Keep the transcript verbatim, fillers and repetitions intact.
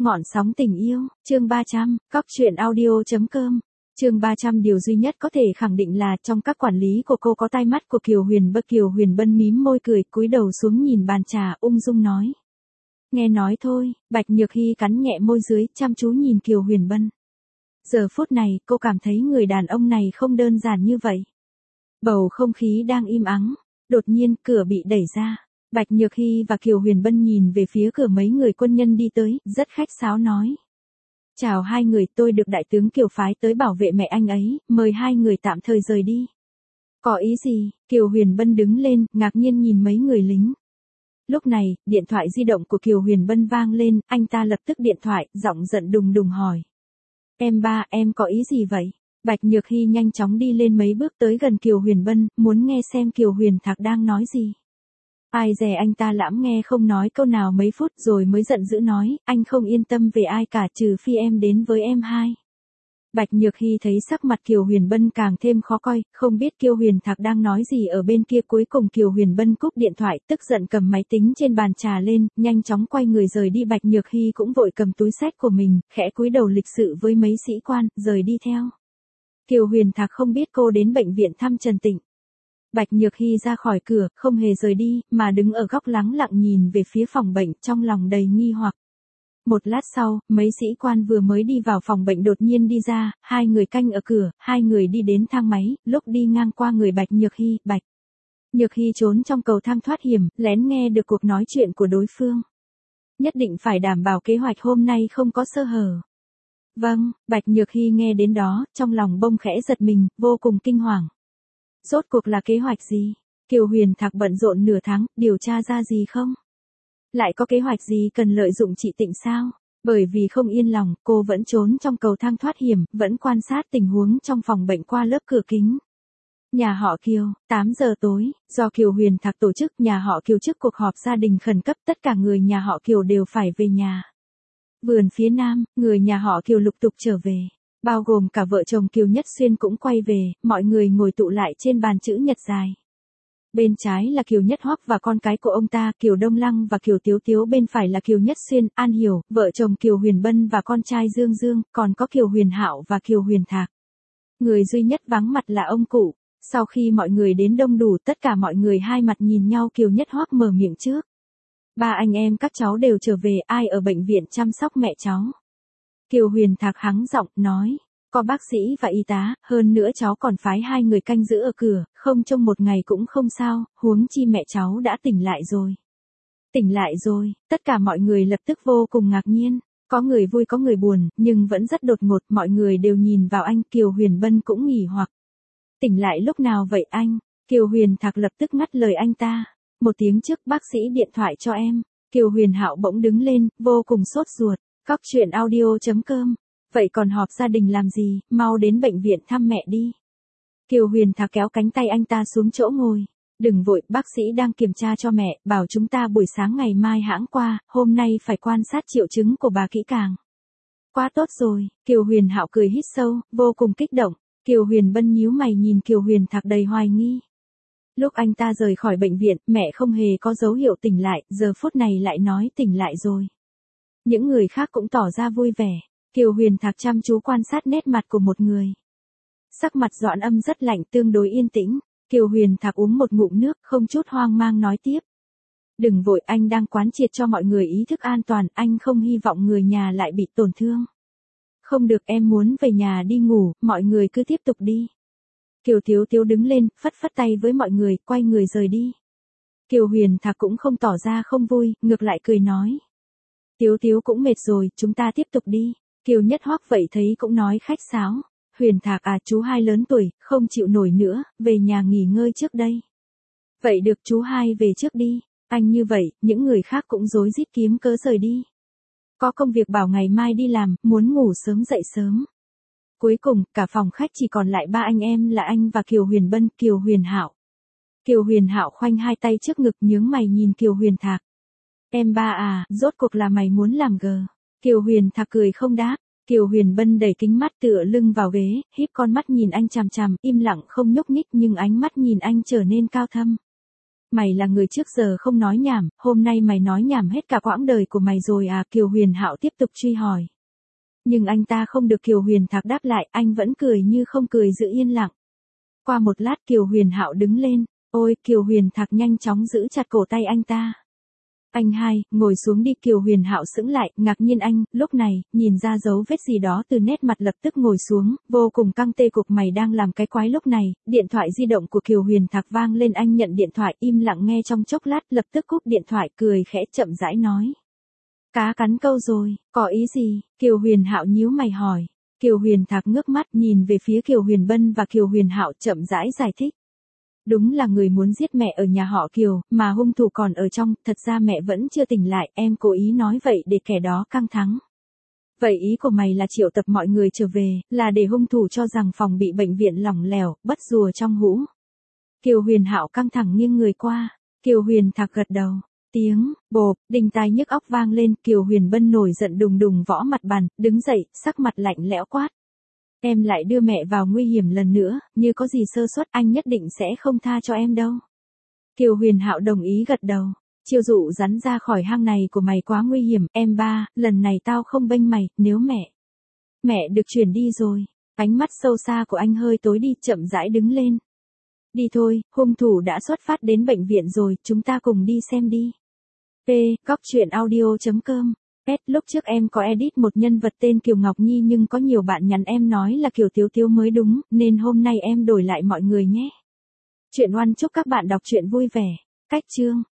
Ngọn sóng tình yêu, chương ba trăm, cóc truyện audio chấm com. Chương ba trăm điều duy nhất có thể khẳng định là trong các quản lý của cô có tai mắt của Kiều Huyền Bân. Kiều Huyền Bân mím môi cười, cúi đầu xuống nhìn bàn trà, ung dung nói. Nghe nói thôi, Bạch Nhược Hy cắn nhẹ môi dưới, chăm chú nhìn Kiều Huyền Bân. Giờ phút này, cô cảm thấy người đàn ông này không đơn giản như vậy. Bầu không khí đang im ắng, đột nhiên cửa bị đẩy ra. Bạch Nhược Hy và Kiều Huyền Bân nhìn về phía cửa, mấy người quân nhân đi tới, rất khách sáo nói. Chào hai người, tôi được đại tướng Kiều phái tới bảo vệ mẹ anh ấy, mời hai người tạm thời rời đi. Có ý gì? Kiều Huyền Bân đứng lên, ngạc nhiên nhìn mấy người lính. Lúc này, điện thoại di động của Kiều Huyền Bân vang lên, anh ta lập tức điện thoại, giọng giận đùng đùng hỏi. Em ba, em có ý gì vậy? Bạch Nhược Hy nhanh chóng đi lên mấy bước tới gần Kiều Huyền Bân, muốn nghe xem Kiều Huyền Thạc đang nói gì. Ai dè anh ta lãm nghe không nói câu nào mấy phút rồi mới giận dữ nói, anh không yên tâm về ai cả trừ phi em đến với em hai. Bạch Nhược Hy thấy sắc mặt Kiều Huyền Bân càng thêm khó coi, không biết Kiều Huyền Thạc đang nói gì ở bên kia. Cuối cùng Kiều Huyền Bân cúp điện thoại, tức giận cầm máy tính trên bàn trà lên, nhanh chóng quay người rời đi. Bạch Nhược Hy cũng vội cầm túi xách của mình, khẽ cúi đầu lịch sự với mấy sĩ quan, rời đi theo. Kiều Huyền Thạc không biết cô đến bệnh viện thăm Trần Tịnh. Bạch Nhược Hy ra khỏi cửa, không hề rời đi, mà đứng ở góc lắng lặng nhìn về phía phòng bệnh, trong lòng đầy nghi hoặc. Một lát sau, mấy sĩ quan vừa mới đi vào phòng bệnh đột nhiên đi ra, hai người canh ở cửa, hai người đi đến thang máy, lúc đi ngang qua người Bạch Nhược Hy, Bạch Nhược Hy trốn trong cầu thang thoát hiểm, lén nghe được cuộc nói chuyện của đối phương. Nhất định phải đảm bảo kế hoạch hôm nay không có sơ hở. Vâng, Bạch Nhược Hy nghe đến đó, trong lòng bông khẽ giật mình, vô cùng kinh hoàng. Rốt cuộc là kế hoạch gì? Kiều Huyền Thạc bận rộn nửa tháng, điều tra ra gì không? Lại có kế hoạch gì cần lợi dụng chị Tịnh sao? Bởi vì không yên lòng, cô vẫn trốn trong cầu thang thoát hiểm, vẫn quan sát tình huống trong phòng bệnh qua lớp cửa kính. Nhà họ Kiều, tám giờ tối, do Kiều Huyền Thạc tổ chức, nhà họ Kiều trước cuộc họp gia đình khẩn cấp, tất cả người nhà họ Kiều đều phải về nhà. Vườn phía nam, người nhà họ Kiều lục tục trở về. Bao gồm cả vợ chồng Kiều Nhất Xuyên cũng quay về, mọi người ngồi tụ lại trên bàn chữ nhật dài. Bên trái là Kiều Nhất Hoắc và con cái của ông ta, Kiều Đông Lăng và Kiều Tiếu Tiếu, bên phải là Kiều Nhất Xuyên, An Hiểu, vợ chồng Kiều Huyền Bân và con trai Dương Dương, còn có Kiều Huyền Hạo và Kiều Huyền Thạc. Người duy nhất vắng mặt là ông cụ. Sau khi mọi người đến đông đủ, tất cả mọi người hai mặt nhìn nhau. Kiều Nhất Hoắc mở miệng trước. Ba anh em các cháu đều trở về, ai ở bệnh viện chăm sóc mẹ cháu? Kiều Huyền Thạc hắng giọng, nói, có bác sĩ và y tá, hơn nữa cháu còn phái hai người canh giữ ở cửa, không trông một ngày cũng không sao, huống chi mẹ cháu đã tỉnh lại rồi. Tỉnh lại rồi, tất cả mọi người lập tức vô cùng ngạc nhiên, có người vui có người buồn, nhưng vẫn rất đột ngột, mọi người đều nhìn vào anh. Kiều Huyền Bân cũng nghỉ hoặc. Tỉnh lại lúc nào vậy anh? Kiều Huyền Thạc lập tức ngắt lời anh ta. Một tiếng trước, bác sĩ điện thoại cho em. Kiều Huyền Hạo bỗng đứng lên, vô cùng sốt ruột. Cóc truyện audio chấm com. Vậy còn họp gia đình làm gì, mau đến bệnh viện thăm mẹ đi. Kiều Huyền Thạc kéo cánh tay anh ta xuống chỗ ngồi. Đừng vội, bác sĩ đang kiểm tra cho mẹ, bảo chúng ta buổi sáng ngày mai hãng qua, hôm nay phải quan sát triệu chứng của bà kỹ càng. Quá tốt rồi, Kiều Huyền Hạo cười hít sâu, vô cùng kích động. Kiều Huyền Bân nhíu mày nhìn Kiều Huyền Thạc đầy hoài nghi. Lúc anh ta rời khỏi bệnh viện, mẹ không hề có dấu hiệu tỉnh lại, giờ phút này lại nói tỉnh lại rồi. Những người khác cũng tỏ ra vui vẻ. Kiều Huyền Thạc chăm chú quan sát nét mặt của một người. Sắc mặt Doãn Âm rất lạnh, tương đối yên tĩnh. Kiều Huyền Thạc uống một ngụm nước, không chút hoang mang nói tiếp. Đừng vội, anh đang quán triệt cho mọi người ý thức an toàn, anh không hy vọng người nhà lại bị tổn thương. Không được, em muốn về nhà đi ngủ, mọi người cứ tiếp tục đi. Kiều Tiếu Tiếu đứng lên, phất phất tay với mọi người, quay người rời đi. Kiều Huyền Thạc cũng không tỏ ra không vui, ngược lại cười nói. Tiếu Tiếu cũng mệt rồi, chúng ta tiếp tục đi. Kiều Nhất Hoắc vậy thấy cũng nói khách sáo. Huyền Thạc à, chú hai lớn tuổi, không chịu nổi nữa, về nhà nghỉ ngơi trước đây. Vậy được, chú hai về trước đi. Anh như vậy, những người khác cũng rối rít kiếm cớ rời đi. Có công việc bảo ngày mai đi làm, muốn ngủ sớm dậy sớm. Cuối cùng, cả phòng khách chỉ còn lại ba anh em là anh và Kiều Huyền Bân, Kiều Huyền Hạo. Kiều Huyền Hạo khoanh hai tay trước ngực, nhướng mày nhìn Kiều Huyền Thạc. Em ba à, rốt cuộc là mày muốn làm gờ? Kiều Huyền Thạc cười không đáp. Kiều Huyền Bân đẩy kính mắt tựa lưng vào ghế, híp con mắt nhìn anh chằm chằm, im lặng không nhúc nhích, nhưng ánh mắt nhìn anh trở nên cao thâm. Mày là người trước giờ không nói nhảm, hôm nay mày nói nhảm hết cả quãng đời của mày rồi à, Kiều Huyền Hạo tiếp tục truy hỏi. Nhưng anh ta không được Kiều Huyền Thạc đáp lại, anh vẫn cười như không cười giữ yên lặng. Qua một lát Kiều Huyền Hạo đứng lên, ôi, Kiều Huyền Thạc nhanh chóng giữ chặt cổ tay anh ta. Anh hai, ngồi xuống đi, Kiều Huyền Hạo sững lại, ngạc nhiên anh, lúc này, nhìn ra dấu vết gì đó từ nét mặt lập tức ngồi xuống, vô cùng căng tê cục mày đang làm cái quái lúc này, điện thoại di động của Kiều Huyền Thạc vang lên, anh nhận điện thoại, im lặng nghe trong chốc lát, lập tức cúp điện thoại, cười khẽ chậm rãi nói. Cá cắn câu rồi, có ý gì? Kiều Huyền Hạo nhíu mày hỏi. Kiều Huyền Thạc ngước mắt nhìn về phía Kiều Huyền Bân và Kiều Huyền Hạo chậm rãi giải thích. Đúng là người muốn giết mẹ ở nhà họ Kiều, mà hung thủ còn ở trong, thật ra mẹ vẫn chưa tỉnh lại, em cố ý nói vậy để kẻ đó căng thẳng. Vậy ý của mày là triệu tập mọi người trở về, là để hung thủ cho rằng phòng bị bệnh viện lỏng lẻo, bất rùa trong hũ. Kiều Huyền Hạo căng thẳng nghiêng người qua, Kiều Huyền Thạc gật đầu. Tiếng, bộp, đinh tai nhức óc vang lên, Kiều Huyền Bân nổi giận đùng đùng võ mặt bàn, đứng dậy, sắc mặt lạnh lẽo quát. Em lại đưa mẹ vào nguy hiểm lần nữa, như có gì sơ suất anh nhất định sẽ không tha cho em đâu. Kiều Huyền Hạo đồng ý gật đầu. Chiêu dụ rắn ra khỏi hang này của mày quá nguy hiểm, em ba, lần này tao không bênh mày, nếu mẹ. Mẹ được chuyển đi rồi. Ánh mắt sâu xa của anh hơi tối đi, chậm rãi đứng lên. Đi thôi, hung thủ đã xuất phát đến bệnh viện rồi, chúng ta cùng đi xem đi. P. Cóc truyện audio chấm com. Pet, lúc trước em có edit một nhân vật tên Kiều Ngọc Nhi nhưng có nhiều bạn nhắn em nói là Kiều Tiếu Tiếu mới đúng, nên hôm nay em đổi lại mọi người nhé. Chuyện Oan chúc các bạn đọc truyện vui vẻ. Cách chương.